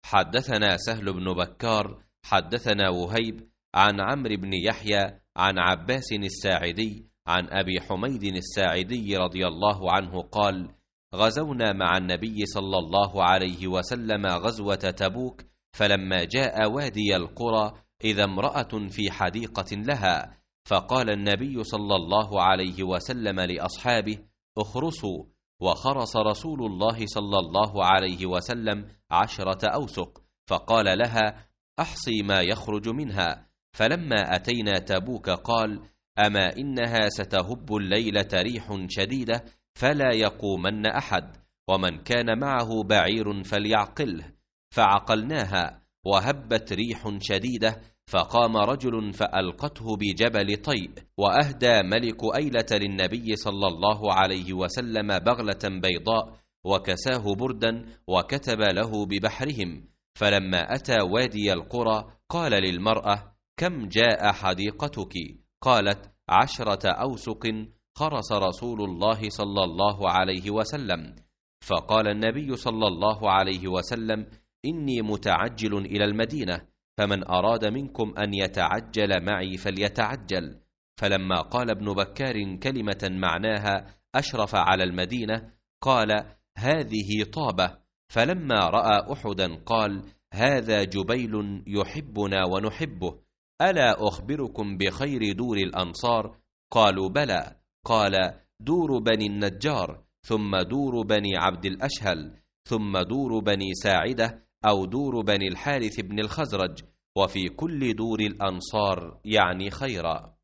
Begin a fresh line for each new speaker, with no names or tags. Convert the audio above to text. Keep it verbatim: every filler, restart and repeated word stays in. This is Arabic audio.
حدثنا سهل بن بكار حدثنا وهيب عن عمرو بن يحيى عن عباس الساعدي عن أبي حميد الساعدي رضي الله عنه قال: غزونا مع النبي صلى الله عليه وسلم غزوة تبوك، فلما جاء وادي القرى إذا امرأة في حديقة لها، فقال النبي صلى الله عليه وسلم لأصحابه: اخرسوا. وخرس رسول الله صلى الله عليه وسلم عشرة أوسق، فقال لها: أحصي ما يخرج منها. فلما أتينا تبوك قال: أما إنها ستهب الليلة ريح شديدة فلا يقومن أحد، ومن كان معه بعير فليعقله. فعقلناها وهبت ريح شديدة، فقام رجل فألقته بجبل طيء، وأهدى ملك أيلة للنبي صلى الله عليه وسلم بغلة بيضاء وكساه بردا وكتب له ببحرهم. فلما أتى وادي القرى قال للمرأة: كم جاء حديقتك؟ قالت: عشرة أوسق خرس رسول الله صلى الله عليه وسلم. فقال النبي صلى الله عليه وسلم: إني متعجل إلى المدينة، فمن أراد منكم أن يتعجل معي فليتعجل. فلما قال ابن بكار كلمة معناها أشرف على المدينة قال: هذه طابة. فلما رأى أحدا قال: هذا جبيل يحبنا ونحبه، ألا أخبركم بخير دور الأنصار؟ قالوا: بلى. قال: دور بني النجار، ثم دور بني عبد الأشهل، ثم دور بني ساعدة أو دور بني الحارث بن الخزرج، وفي كل دور الأنصار يعني خيرا.